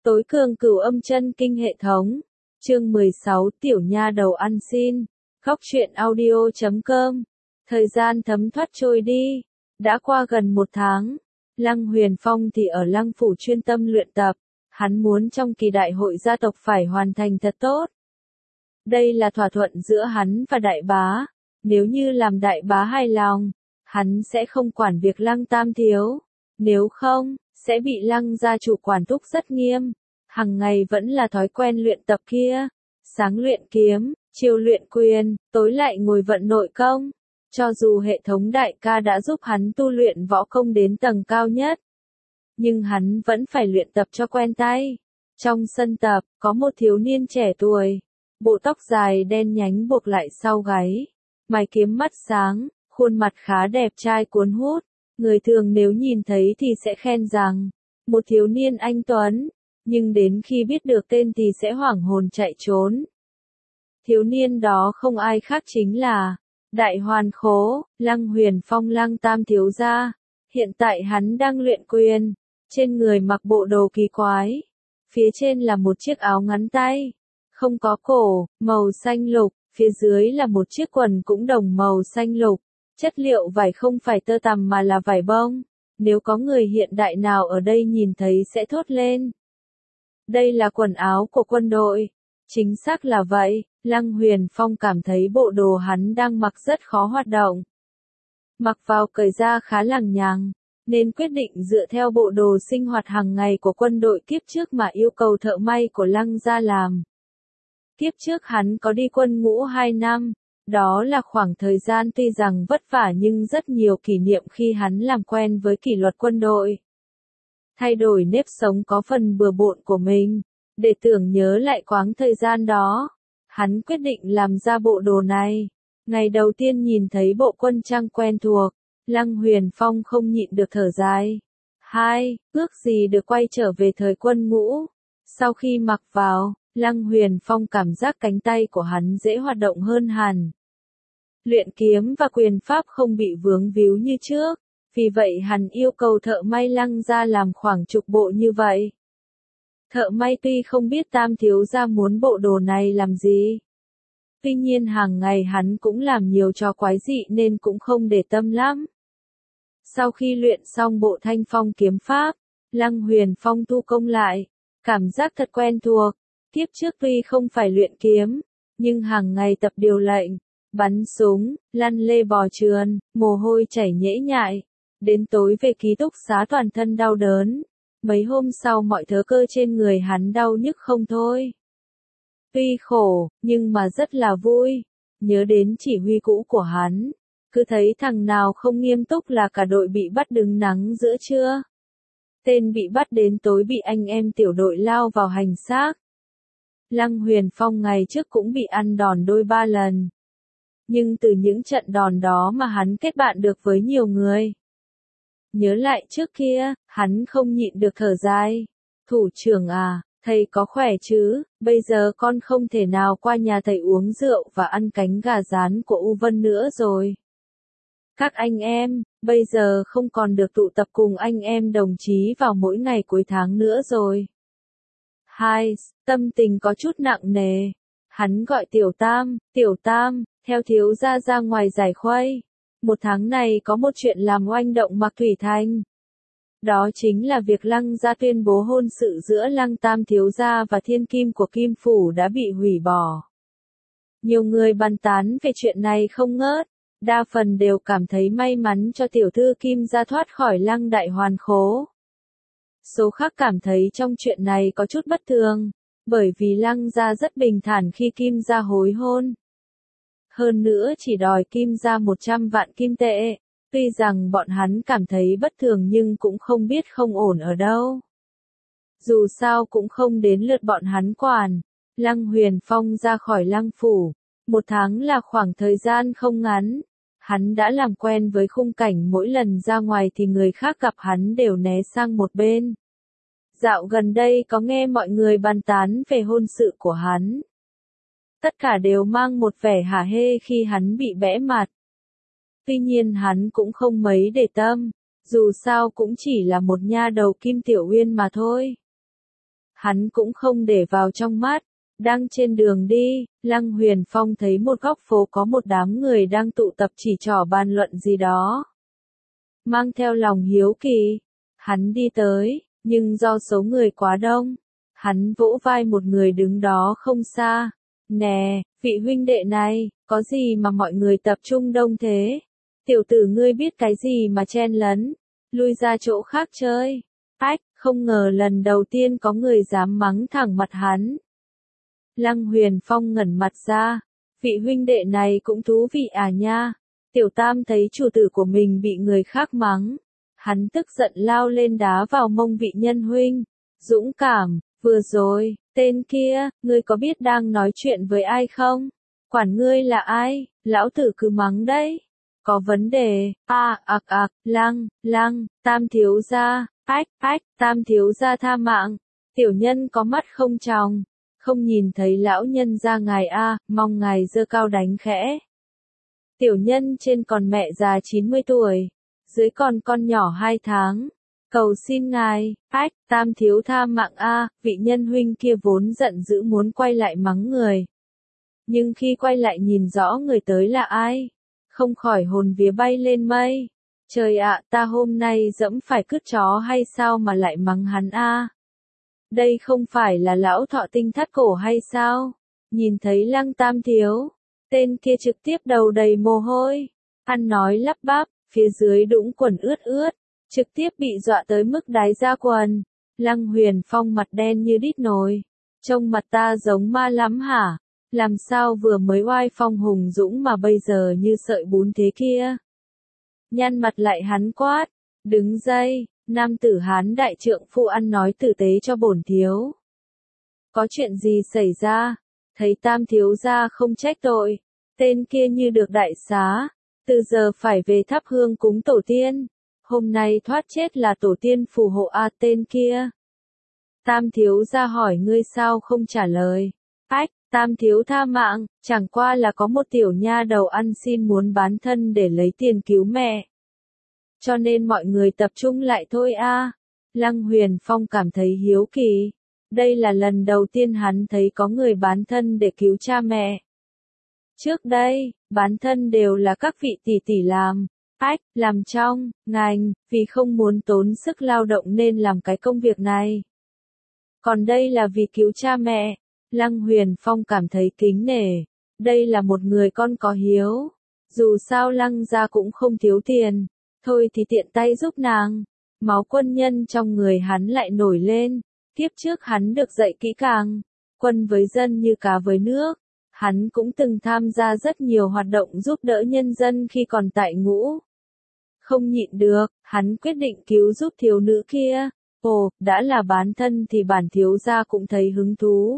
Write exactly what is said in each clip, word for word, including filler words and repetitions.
Tối cường cửu âm chân kinh hệ thống. Chương mười sáu Tiểu nha đầu ăn xin. Góc truyện audio chấm com. Thời gian thấm thoát trôi đi. Đã qua gần một tháng. Lăng Huyền Phong thì ở Lăng Phủ chuyên tâm luyện tập. Hắn muốn trong kỳ đại hội gia tộc phải hoàn thành thật tốt. Đây là thỏa thuận giữa hắn và đại bá. Nếu như làm đại bá hài lòng, hắn sẽ không quản việc Lăng Tam thiếu. Nếu không, sẽ bị Lăng gia chủ quản thúc rất nghiêm. Hằng ngày vẫn là thói quen luyện tập kia. Sáng luyện kiếm, chiều luyện quyền, tối lại ngồi vận nội công. Cho dù hệ thống đại ca đã giúp hắn tu luyện võ công đến tầng cao nhất, nhưng hắn vẫn phải luyện tập cho quen tay. Trong sân tập, có một thiếu niên trẻ tuổi. Bộ tóc dài đen nhánh buộc lại sau gáy. Mày kiếm mắt sáng, khuôn mặt khá đẹp trai cuốn hút. Người thường nếu nhìn thấy thì sẽ khen rằng, một thiếu niên anh tuấn, nhưng đến khi biết được tên thì sẽ hoảng hồn chạy trốn. Thiếu niên đó không ai khác chính là Đại Hoàn Khố, Lăng Huyền Phong Lăng Tam thiếu gia. Hiện tại hắn đang luyện quyền, trên người mặc bộ đồ kỳ quái. Phía trên là một chiếc áo ngắn tay, không có cổ, màu xanh lục, phía dưới là một chiếc quần cũng đồng màu xanh lục. Chất liệu vải không phải tơ tằm mà là vải bông. Nếu có người hiện đại nào ở đây nhìn thấy sẽ thốt lên. Đây là quần áo của quân đội. Chính xác là vậy, Lăng Huyền Phong cảm thấy bộ đồ hắn đang mặc rất khó hoạt động. Mặc vào cởi ra khá lằng nhằng, nên quyết định dựa theo bộ đồ sinh hoạt hàng ngày của quân đội kiếp trước mà yêu cầu thợ may của Lăng gia làm. Kiếp trước hắn có đi quân ngũ hai năm. Đó là khoảng thời gian tuy rằng vất vả nhưng rất nhiều kỷ niệm khi hắn làm quen với kỷ luật quân đội. Thay đổi nếp sống có phần bừa bộn của mình, để tưởng nhớ lại quãng thời gian đó, hắn quyết định làm ra bộ đồ này. Ngày đầu tiên nhìn thấy bộ quân trang quen thuộc, Lăng Huyền Phong không nhịn được thở dài. Hai, ước gì được quay trở về thời quân ngũ. Sau khi mặc vào, Lăng Huyền Phong cảm giác cánh tay của hắn dễ hoạt động hơn hẳn. Luyện kiếm và quyền pháp không bị vướng víu như trước, vì vậy hắn yêu cầu thợ may Lăng gia làm khoảng chục bộ như vậy. Thợ may tuy không biết Tam thiếu gia muốn bộ đồ này làm gì, tuy nhiên hàng ngày hắn cũng làm nhiều trò quái dị nên cũng không để tâm lắm. Sau khi luyện xong bộ Thanh Phong kiếm pháp, Lăng Huyền Phong tu công lại, cảm giác thật quen thuộc. Kiếp trước tuy không phải luyện kiếm, nhưng hàng ngày tập điều lệnh, bắn súng, lăn lê bò trườn, mồ hôi chảy nhễ nhại. Đến tối về ký túc xá toàn thân đau đớn. Mấy hôm sau mọi thớ cơ trên người hắn đau nhức không thôi. Tuy khổ, nhưng mà rất là vui. Nhớ đến chỉ huy cũ của hắn. Cứ thấy thằng nào không nghiêm túc là cả đội bị bắt đứng nắng giữa trưa. Tên bị bắt đến tối bị anh em tiểu đội lao vào hành xác. Lăng Huyền Phong ngày trước cũng bị ăn đòn đôi ba lần. Nhưng từ những trận đòn đó mà hắn kết bạn được với nhiều người. Nhớ lại trước kia, hắn không nhịn được thở dài. Thủ trưởng à, thầy có khỏe chứ, bây giờ con không thể nào qua nhà thầy uống rượu và ăn cánh gà rán của U Vân nữa rồi. Các anh em, bây giờ không còn được tụ tập cùng anh em đồng chí vào mỗi ngày cuối tháng nữa rồi. Hai, tâm tình có chút nặng nề. Hắn gọi Tiểu Tam, Tiểu Tam, theo thiếu gia ra ngoài giải khuây. Một tháng này có một chuyện làm oanh động Mạc Thủy Thành. Đó chính là việc Lăng gia tuyên bố hôn sự giữa Lăng Tam thiếu gia và thiên kim của Kim Phủ đã bị hủy bỏ. Nhiều người bàn tán về chuyện này không ngớt, đa phần đều cảm thấy may mắn cho tiểu thư Kim gia thoát khỏi Lăng Đại Hoàn Khố. Số khác cảm thấy trong chuyện này có chút bất thường, bởi vì Lăng gia rất bình thản khi Kim gia hối hôn. Hơn nữa chỉ đòi Kim gia một trăm vạn kim tệ, tuy rằng bọn hắn cảm thấy bất thường nhưng cũng không biết không ổn ở đâu. Dù sao cũng không đến lượt bọn hắn quản. Lăng Huyền Phong ra khỏi Lăng Phủ, một tháng là khoảng thời gian không ngắn. Hắn đã làm quen với khung cảnh mỗi lần ra ngoài thì người khác gặp hắn đều né sang một bên. Dạo gần đây có nghe mọi người bàn tán về hôn sự của hắn. Tất cả đều mang một vẻ hả hê khi hắn bị bẽ mặt. Tuy nhiên hắn cũng không mấy để tâm, dù sao cũng chỉ là một nha đầu Kim Tiểu Uyên mà thôi. hắn cũng không để vào trong mắt. Đang trên đường đi, Lăng Huyền Phong thấy một góc phố có một đám người đang tụ tập chỉ trỏ bàn luận gì đó. Mang theo lòng hiếu kỳ, hắn đi tới, nhưng do số người quá đông, hắn vỗ vai một người đứng đó không xa. Nè, vị huynh đệ này, có gì mà mọi người tập trung đông thế? Tiểu tử ngươi biết cái gì mà chen lấn, lui ra chỗ khác chơi. Ách, không ngờ lần đầu tiên có người dám mắng thẳng mặt hắn. Lăng Huyền Phong ngẩn mặt ra, vị huynh đệ này cũng thú vị à nha. Tiểu Tam thấy chủ tử của mình bị người khác mắng, hắn tức giận lao lên đá vào mông vị nhân huynh. Dũng cảm, vừa rồi, tên kia, ngươi có biết đang nói chuyện với ai không? Quản ngươi là ai, lão tử cứ mắng đấy. Có vấn đề, a ạc ạc, Lăng, Lăng, Tam thiếu gia, ách, ách, Tam thiếu gia tha mạng. Tiểu nhân có mắt không tròng, không nhìn thấy lão nhân gia ngài a, mong ngài giơ cao đánh khẽ. Tiểu nhân trên còn mẹ già chín mươi tuổi, dưới còn con nhỏ hai tháng. Cầu xin ngài, ách, Tam thiếu tha mạng a, vị nhân huynh kia vốn giận dữ muốn quay lại mắng người. Nhưng khi quay lại nhìn rõ người tới là ai, không khỏi hồn vía bay lên mây. Trời ạ, ta hôm nay dẫm phải cứt chó hay sao mà lại mắng hắn a? Đây không phải là lão thọ tinh thắt cổ hay sao? Nhìn thấy Lăng Tam thiếu, tên kia trực tiếp đầu đầy mồ hôi, ăn nói lắp bắp, phía dưới đũng quần ướt ướt, trực tiếp bị dọa tới mức đái ra quần. Lăng Huyền Phong mặt đen như đít nồi, trông mặt ta giống ma lắm hả? Làm sao vừa mới oai phong hùng dũng mà bây giờ như sợi bún thế kia? Nhăn mặt lại hắn quát, đứng dậy, nam tử Hán đại trượng phu ăn nói tử tế cho bổn thiếu. Có chuyện gì xảy ra? Thấy Tam thiếu gia không trách tội, tên kia như được đại xá, từ giờ phải về thắp hương cúng tổ tiên. Hôm nay thoát chết là tổ tiên phù hộ a tên kia. Tam thiếu gia hỏi ngươi sao không trả lời? Ách, Tam thiếu tha mạng, chẳng qua là có một tiểu nha đầu ăn xin muốn bán thân để lấy tiền cứu mẹ. Cho nên mọi người tập trung lại thôi a. Lăng Huyền Phong cảm thấy hiếu kỳ. Đây là lần đầu tiên hắn thấy có người bán thân để cứu cha mẹ. Trước đây, bán thân đều là các vị tỷ tỷ làm. Ách, làm trong, ngành, vì không muốn tốn sức lao động nên làm cái công việc này. Còn đây là vì cứu cha mẹ. Lăng Huyền Phong cảm thấy kính nể. Đây là một người con có hiếu. Dù sao Lăng gia cũng không thiếu tiền. Thôi thì tiện tay giúp nàng. Máu quân nhân trong người hắn lại nổi lên. Kiếp trước hắn được dạy kỹ càng. Quân với dân như cá với nước. Hắn cũng từng tham gia rất nhiều hoạt động giúp đỡ nhân dân khi còn tại ngũ. Không nhịn được, hắn quyết định cứu giúp thiếu nữ kia. Ồ, đã là bán thân thì bản thiếu gia cũng thấy hứng thú.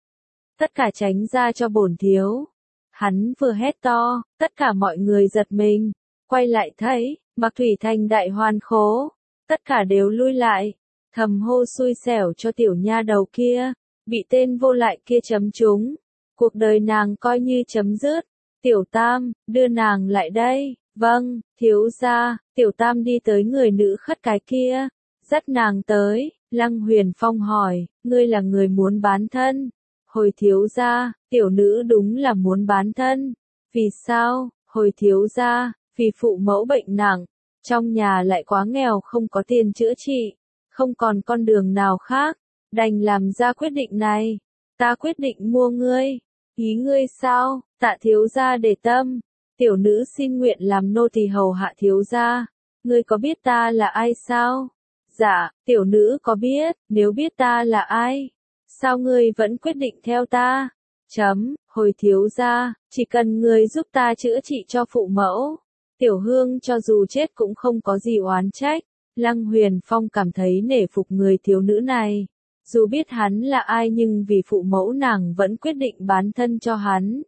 Tất cả tránh ra cho bổn thiếu. Hắn vừa hét to, tất cả mọi người giật mình. Quay lại thấy, Mạc Thủy Thành đại hoàn khố. Tất cả đều lui lại. Thầm hô xui xẻo cho tiểu nha đầu kia. Bị tên vô lại kia chấm trúng. Cuộc đời nàng coi như chấm dứt. Tiểu Tam, đưa nàng lại đây. Vâng, thiếu gia. Tiểu Tam đi tới người nữ khất cái kia. Dắt nàng tới. Lăng Huyền Phong hỏi, ngươi là người muốn bán thân? Hồi thiếu gia, tiểu nữ đúng là muốn bán thân. Vì sao? Hồi thiếu gia, vì phụ mẫu bệnh nặng. Trong nhà lại quá nghèo không có tiền chữa trị. Không còn con đường nào khác. Đành làm ra quyết định này. Ta quyết định mua ngươi. Ý ngươi sao? Tạ thiếu gia để tâm. Tiểu nữ xin nguyện làm nô tỳ hầu hạ thiếu gia. Ngươi có biết ta là ai sao? Dạ, tiểu nữ có biết, nếu biết ta là ai. Sao ngươi vẫn quyết định theo ta? Chấm, hồi thiếu gia, chỉ cần ngươi giúp ta chữa trị cho phụ mẫu. Tiểu Hương cho dù chết cũng không có gì oán trách. Lăng Huyền Phong cảm thấy nể phục người thiếu nữ này. Dù biết hắn là ai nhưng vì phụ mẫu nàng vẫn quyết định bán thân cho hắn.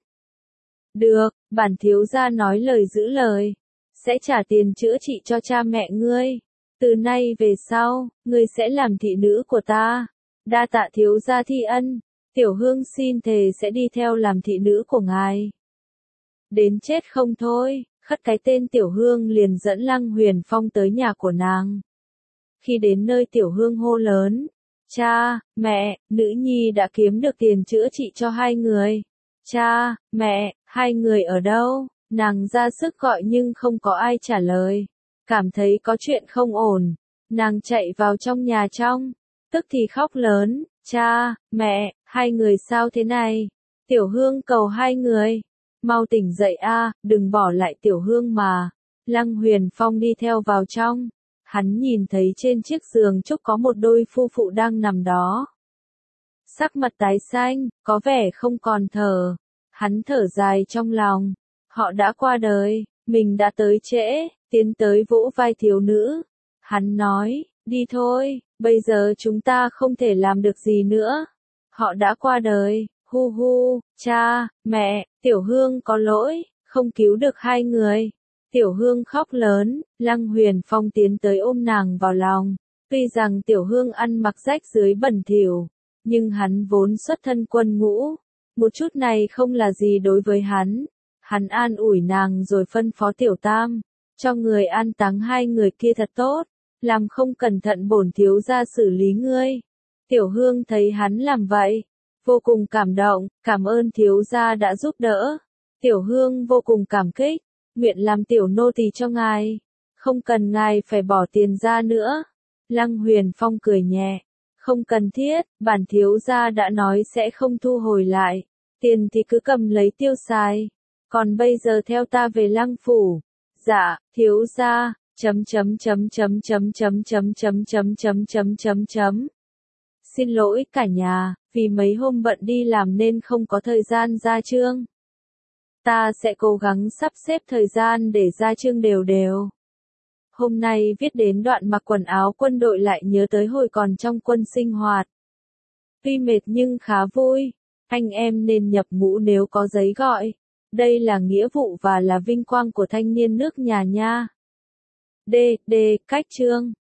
Được, bản thiếu gia nói lời giữ lời. Sẽ trả tiền chữa trị cho cha mẹ ngươi. Từ nay về sau, ngươi sẽ làm thị nữ của ta. Đa tạ thiếu gia thi ân. Tiểu Hương xin thề sẽ đi theo làm thị nữ của ngài. Đến chết không thôi, khất cái tên Tiểu Hương liền dẫn Lăng Huyền Phong tới nhà của nàng. Khi đến nơi Tiểu Hương hô lớn. Cha, mẹ, nữ nhi đã kiếm được tiền chữa trị cho hai người. Cha, mẹ, hai người ở đâu? Nàng ra sức gọi nhưng không có ai trả lời. Cảm thấy có chuyện không ổn. Nàng chạy vào trong nhà trong. Tức thì khóc lớn. Cha, mẹ, hai người sao thế này? Tiểu Hương cầu hai người. Mau tỉnh dậy a, đừng bỏ lại Tiểu Hương mà. Lăng Huyền Phong đi theo vào trong. Hắn nhìn thấy trên chiếc giường trúc có một đôi phu phụ đang nằm đó. Sắc mặt tái xanh, có vẻ không còn thở. Hắn thở dài trong lòng. Họ đã qua đời, mình đã tới trễ, tiến tới vỗ vai thiếu nữ. Hắn nói, đi thôi, bây giờ chúng ta không thể làm được gì nữa. Họ đã qua đời, hu hu, cha, mẹ, Tiểu Hương có lỗi, không cứu được hai người. Tiểu Hương khóc lớn, Lăng Huyền Phong tiến tới ôm nàng vào lòng. Tuy rằng Tiểu Hương ăn mặc rách rưới bẩn thỉu, nhưng hắn vốn xuất thân quân ngũ. Một chút này không là gì đối với hắn. Hắn an ủi nàng rồi phân phó Tiểu Tam, cho người an táng hai người kia thật tốt, làm không cẩn thận bổn thiếu gia xử lý ngươi. Tiểu Hương thấy hắn làm vậy, vô cùng cảm động, cảm ơn thiếu gia đã giúp đỡ. Tiểu Hương vô cùng cảm kích, nguyện làm tiểu nô tỳ cho ngài, không cần ngài phải bỏ tiền ra nữa. Lăng Huyền Phong cười nhẹ, không cần thiết, bản thiếu gia đã nói sẽ không thu hồi lại, tiền thì cứ cầm lấy tiêu xài. Còn bây giờ theo ta về Lăng phủ. Dạ, thiếu gia, chấm chấm chấm chấm chấm chấm chấm chấm chấm chấm chấm chấm chấm. Xin lỗi cả nhà, vì mấy hôm bận đi làm nên không có thời gian ra chương. Ta sẽ cố gắng sắp xếp thời gian để ra chương đều đều. Hôm nay viết đến đoạn mặc quần áo quân đội lại nhớ tới hồi còn trong quân sinh hoạt. Tuy mệt nhưng khá vui, anh em nên nhập ngũ nếu có giấy gọi. Đây là nghĩa vụ và là vinh quang của thanh niên nước nhà nha. D. D. Cách chương